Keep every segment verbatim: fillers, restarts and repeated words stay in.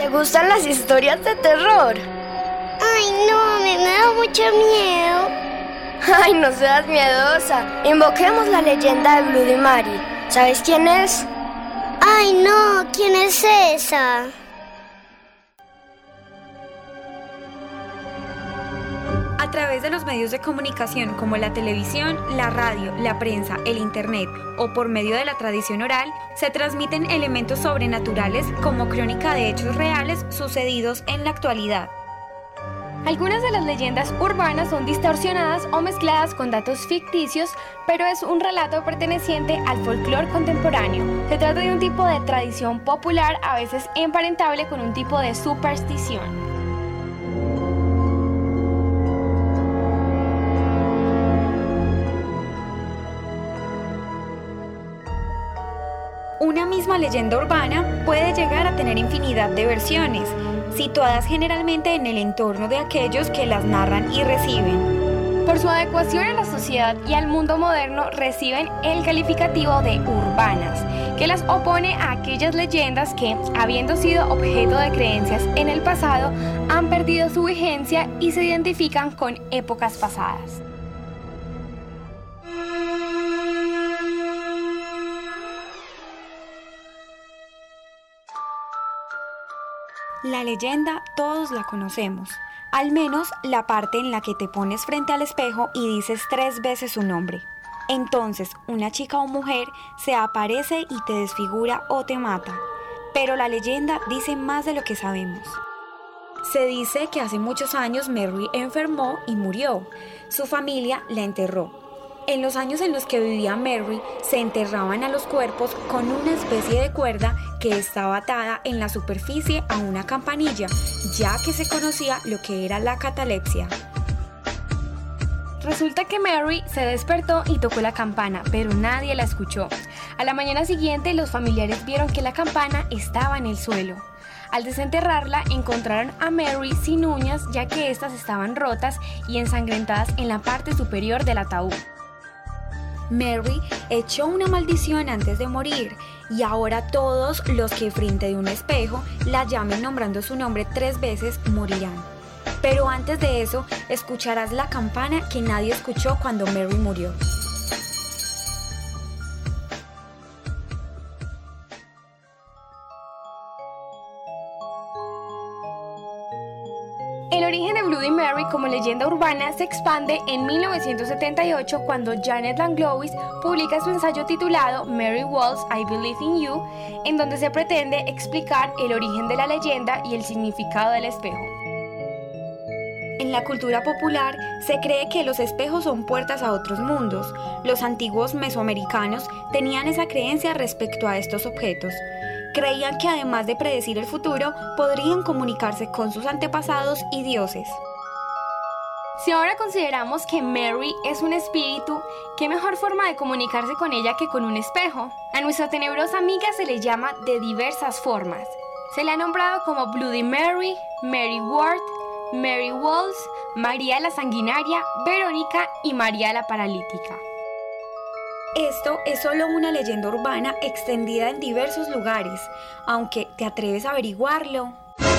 ¿Te gustan las historias de terror? Ay, no, me da mucho miedo. Ay, no seas miedosa. Invoquemos la leyenda de Bloody Mary. ¿Sabes quién es? Ay, no, ¿quién es esa? A través de los medios de comunicación como la televisión, la radio, la prensa, el internet o por medio de la tradición oral, se transmiten elementos sobrenaturales como crónica de hechos reales sucedidos en la actualidad. Algunas de las leyendas urbanas son distorsionadas o mezcladas con datos ficticios, pero es un relato perteneciente al folclore contemporáneo. Se trata de un tipo de tradición popular, a veces emparentable con un tipo de superstición. Una misma leyenda urbana puede llegar a tener infinidad de versiones, situadas generalmente en el entorno de aquellos que las narran y reciben. Por su adecuación a la sociedad y al mundo moderno, reciben el calificativo de urbanas, que las opone a aquellas leyendas que, habiendo sido objeto de creencias en el pasado, han perdido su vigencia y se identifican con épocas pasadas. La leyenda todos la conocemos, al menos la parte en la que te pones frente al espejo y dices tres veces su nombre. Entonces, una chica o mujer se aparece y te desfigura o te mata. Pero la leyenda dice más de lo que sabemos. Se dice que hace muchos años Mary enfermó y murió. Su familia la enterró. En los años en los que vivía Mary, se enterraban a los cuerpos con una especie de cuerda que estaba atada en la superficie a una campanilla, ya que se conocía lo que era la catalepsia. Resulta que Mary se despertó y tocó la campana, pero nadie la escuchó. A la mañana siguiente, los familiares vieron que la campana estaba en el suelo. Al desenterrarla, encontraron a Mary sin uñas, ya que éstas estaban rotas y ensangrentadas en la parte superior del ataúd. Mary echó una maldición antes de morir y ahora todos los que frente de un espejo la llamen nombrando su nombre tres veces morirán. Pero antes de eso, escucharás la campana que nadie escuchó cuando Mary murió. El origen de Bloody Mary como leyenda urbana se expande en mil novecientos setenta y ocho cuando Janet Langlois publica su ensayo titulado Mary Walls, I Believe in You, en donde se pretende explicar el origen de la leyenda y el significado del espejo. En la cultura popular se cree que los espejos son puertas a otros mundos. Los antiguos mesoamericanos tenían esa creencia respecto a estos objetos. Creían que además de predecir el futuro, podrían comunicarse con sus antepasados y dioses. Si ahora consideramos que Mary es un espíritu, ¿qué mejor forma de comunicarse con ella que con un espejo? A nuestra tenebrosa amiga se le llama de diversas formas. Se le ha nombrado como Bloody Mary, Mary Ward, Mary Walls, María la Sanguinaria, Verónica y María la Paralítica. Esto es solo una leyenda urbana extendida en diversos lugares, aunque ¿te atreves a averiguarlo?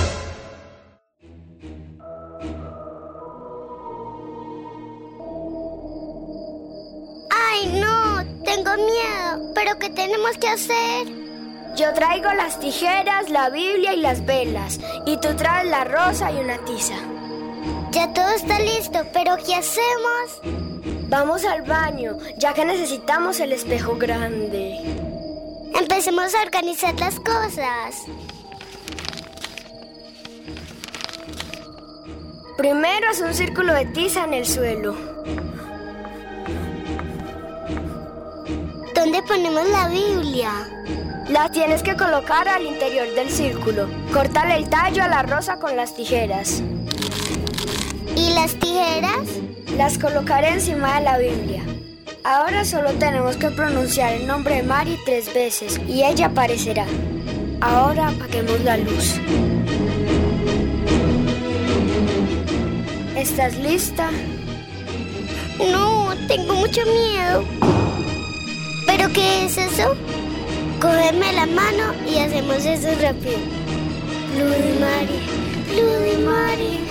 Ay, no, tengo miedo, pero ¿qué tenemos que hacer? Yo traigo las tijeras, la Biblia y las velas, y tú traes la rosa y una tiza. Ya todo está listo, pero ¿qué hacemos? Vamos al baño, ya que necesitamos el espejo grande. Empecemos a organizar las cosas. Primero haz un círculo de tiza en el suelo. ¿Dónde ponemos la Biblia? La tienes que colocar al interior del círculo. Córtale el tallo a la rosa con las tijeras. ¿Y las tijeras? Las colocaré encima de la Biblia. Ahora solo tenemos que pronunciar el nombre de Mary tres veces y ella aparecerá. Ahora apaguemos la luz. ¿Estás lista? No, tengo mucho miedo. ¿Pero qué es eso? Cógeme la mano y hacemos eso rápido. Bloody Mary, Bloody Mary.